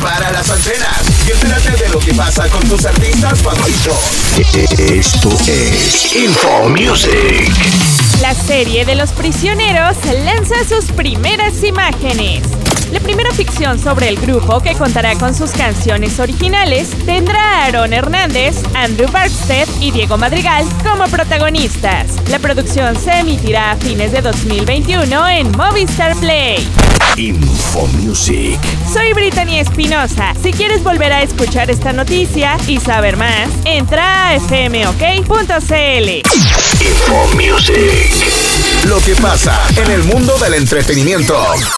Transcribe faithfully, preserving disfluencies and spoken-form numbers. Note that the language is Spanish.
Prepara las antenas y entérate de lo que pasa con tus artistas favoritos. Esto es Info Music. La serie de Los Prisioneros lanza sus primeras imágenes. La primera ficción sobre el grupo, que contará con sus canciones originales, tendrá a Aaron Hernández, Andrew Barksted y Diego Madrigal como protagonistas. La producción se emitirá a fines de dos mil veintiuno en Movistar Play. Info Music. Soy Brittany Espinosa. Si quieres volver a escuchar esta noticia y saber más, entra a f m o k punto c l. Info Music. Lo que pasa en el mundo del entretenimiento.